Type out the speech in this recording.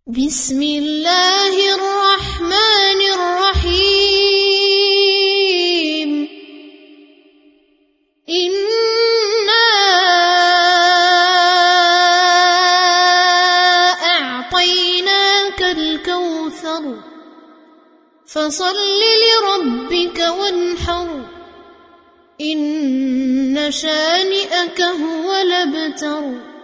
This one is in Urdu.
بسم الله الرحمن الرحيم إنا أعطيناك الكوثر فصل لربك وانحر إن شانئك هو الأبتر